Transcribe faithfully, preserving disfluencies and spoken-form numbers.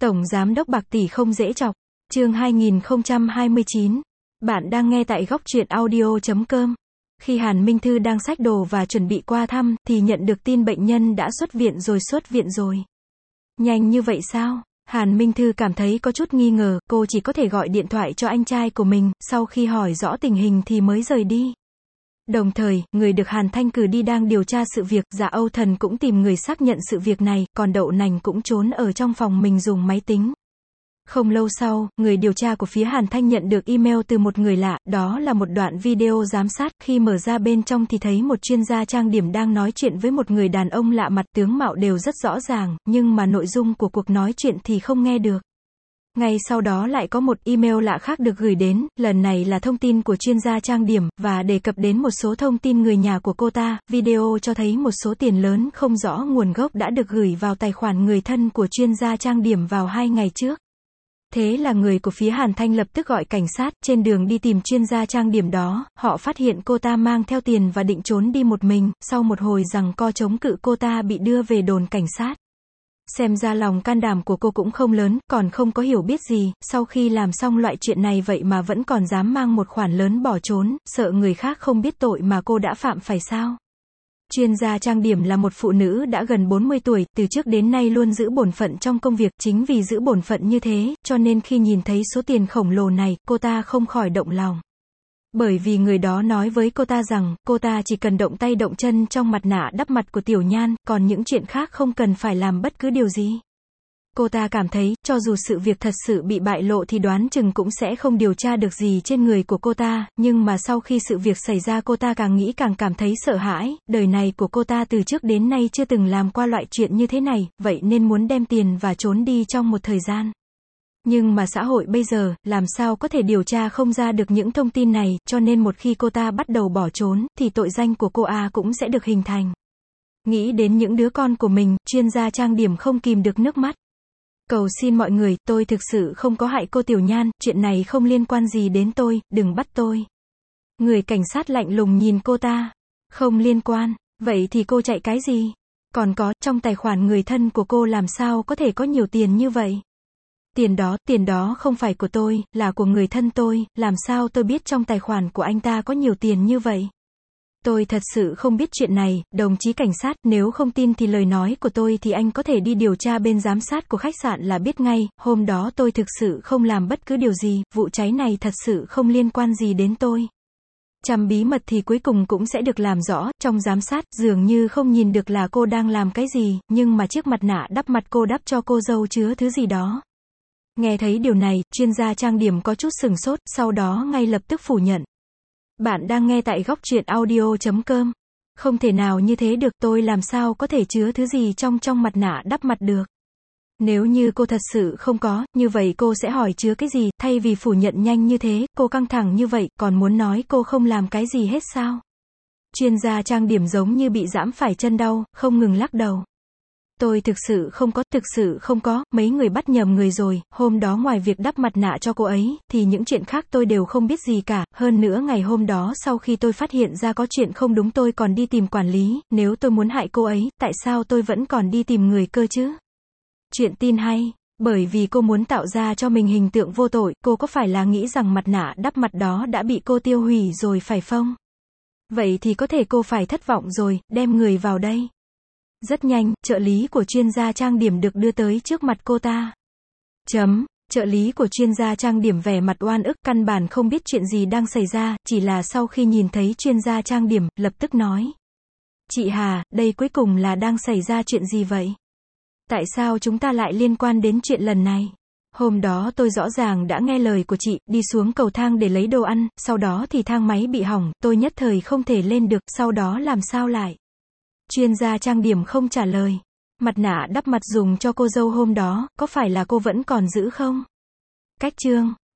Tổng giám đốc bạc tỷ không dễ chọc. Chương hai nghìn không trăm hai mươi chín. Bạn đang nghe tại góc truyện audio chấm com. Khi Hàn Minh Thư đang xách đồ và chuẩn bị qua thăm, thì nhận được tin bệnh nhân đã xuất viện rồi xuất viện rồi. Nhanh như vậy sao? Hàn Minh Thư cảm thấy có chút nghi ngờ, cô chỉ có thể gọi điện thoại cho anh trai của mình, sau khi hỏi rõ tình hình thì mới rời đi. Đồng thời, người được Hàn Thanh cử đi đang điều tra sự việc, Dạ Âu Thần cũng tìm người xác nhận sự việc này, còn Đậu Nành cũng trốn ở trong phòng mình dùng máy tính. Không lâu sau, người điều tra của phía Hàn Thanh nhận được email từ một người lạ, đó là một đoạn video giám sát, khi mở ra bên trong thì thấy một chuyên gia trang điểm đang nói chuyện với một người đàn ông lạ mặt, tướng mạo đều rất rõ ràng, nhưng mà nội dung của cuộc nói chuyện thì không nghe được. Ngay sau đó lại có một email lạ khác được gửi đến, lần này là thông tin của chuyên gia trang điểm, và đề cập đến một số thông tin người nhà của cô ta. Video cho thấy một số tiền lớn không rõ nguồn gốc đã được gửi vào tài khoản người thân của chuyên gia trang điểm vào hai ngày trước. Thế là người của phía Hàn Thanh lập tức gọi cảnh sát, trên đường đi tìm chuyên gia trang điểm đó, họ phát hiện cô ta mang theo tiền và định trốn đi một mình, sau một hồi giằng co chống cự cô ta bị đưa về đồn cảnh sát. Xem ra lòng can đảm của cô cũng không lớn, còn không có hiểu biết gì, sau khi làm xong loại chuyện này vậy mà vẫn còn dám mang một khoản lớn bỏ trốn, sợ người khác không biết tội mà cô đã phạm phải sao. Chuyên gia trang điểm là một phụ nữ đã gần bốn mươi tuổi, từ trước đến nay luôn giữ bổn phận trong công việc, chính vì giữ bổn phận như thế, cho nên khi nhìn thấy số tiền khổng lồ này, cô ta không khỏi động lòng. Bởi vì người đó nói với cô ta rằng, cô ta chỉ cần động tay động chân trong mặt nạ đắp mặt của Tiểu Nhan, còn những chuyện khác không cần phải làm bất cứ điều gì. Cô ta cảm thấy, cho dù sự việc thật sự bị bại lộ thì đoán chừng cũng sẽ không điều tra được gì trên người của cô ta, nhưng mà sau khi sự việc xảy ra cô ta càng nghĩ càng cảm thấy sợ hãi, đời này của cô ta từ trước đến nay chưa từng làm qua loại chuyện như thế này, vậy nên muốn đem tiền và trốn đi trong một thời gian. Nhưng mà xã hội bây giờ, làm sao có thể điều tra không ra được những thông tin này, cho nên một khi cô ta bắt đầu bỏ trốn, thì tội danh của cô A cũng sẽ được hình thành. Nghĩ đến những đứa con của mình, chuyên gia trang điểm không kìm được nước mắt. Cầu xin mọi người, tôi thực sự không có hại cô Tiểu Nhan, chuyện này không liên quan gì đến tôi, đừng bắt tôi. Người cảnh sát lạnh lùng nhìn cô ta. Không liên quan, vậy thì cô chạy cái gì? Còn có, trong tài khoản người thân của cô làm sao có thể có nhiều tiền như vậy? Tiền đó, tiền đó không phải của tôi, là của người thân tôi, làm sao tôi biết trong tài khoản của anh ta có nhiều tiền như vậy? Tôi thật sự không biết chuyện này, đồng chí cảnh sát, nếu không tin thì lời nói của tôi thì anh có thể đi điều tra bên giám sát của khách sạn là biết ngay, hôm đó tôi thực sự không làm bất cứ điều gì, vụ cháy này thật sự không liên quan gì đến tôi. Trăm bí mật thì cuối cùng cũng sẽ được làm rõ, trong giám sát, dường như không nhìn được là cô đang làm cái gì, nhưng mà chiếc mặt nạ đắp mặt cô đắp cho cô dâu chứa thứ gì đó. Nghe thấy điều này, chuyên gia trang điểm có chút sừng sốt, sau đó ngay lập tức phủ nhận. Bạn đang nghe tại góc truyện audio chấm com. Không thể nào như thế được, tôi làm sao có thể chứa thứ gì trong trong mặt nạ đắp mặt được. Nếu như cô thật sự không có, như vậy cô sẽ hỏi chứa cái gì, thay vì phủ nhận nhanh như thế, cô căng thẳng như vậy, còn muốn nói cô không làm cái gì hết sao? Chuyên gia trang điểm giống như bị giẫm phải chân đau, không ngừng lắc đầu. Tôi thực sự không có, thực sự không có, mấy người bắt nhầm người rồi, hôm đó ngoài việc đắp mặt nạ cho cô ấy, thì những chuyện khác tôi đều không biết gì cả, hơn nữa ngày hôm đó sau khi tôi phát hiện ra có chuyện không đúng tôi còn đi tìm quản lý, nếu tôi muốn hại cô ấy, tại sao tôi vẫn còn đi tìm người cơ chứ? Chuyện tin hay, bởi vì cô muốn tạo ra cho mình hình tượng vô tội, cô có phải là nghĩ rằng mặt nạ đắp mặt đó đã bị cô tiêu hủy rồi phải không? Vậy thì có thể cô phải thất vọng rồi, đem người vào đây. Rất nhanh, trợ lý của chuyên gia trang điểm được đưa tới trước mặt cô ta. Chấm, trợ lý của chuyên gia trang điểm vẻ mặt oan ức, căn bản không biết chuyện gì đang xảy ra, chỉ là sau khi nhìn thấy chuyên gia trang điểm, lập tức nói. Chị Hà, đây cuối cùng là đang xảy ra chuyện gì vậy? Tại sao chúng ta lại liên quan đến chuyện lần này? Hôm đó tôi rõ ràng đã nghe lời của chị, đi xuống cầu thang để lấy đồ ăn, sau đó thì thang máy bị hỏng, tôi nhất thời không thể lên được, sau đó làm sao lại? Chuyên gia trang điểm không trả lời. Mặt nạ đắp mặt dùng cho cô dâu hôm đó, có phải là cô vẫn còn giữ không? Cách chương.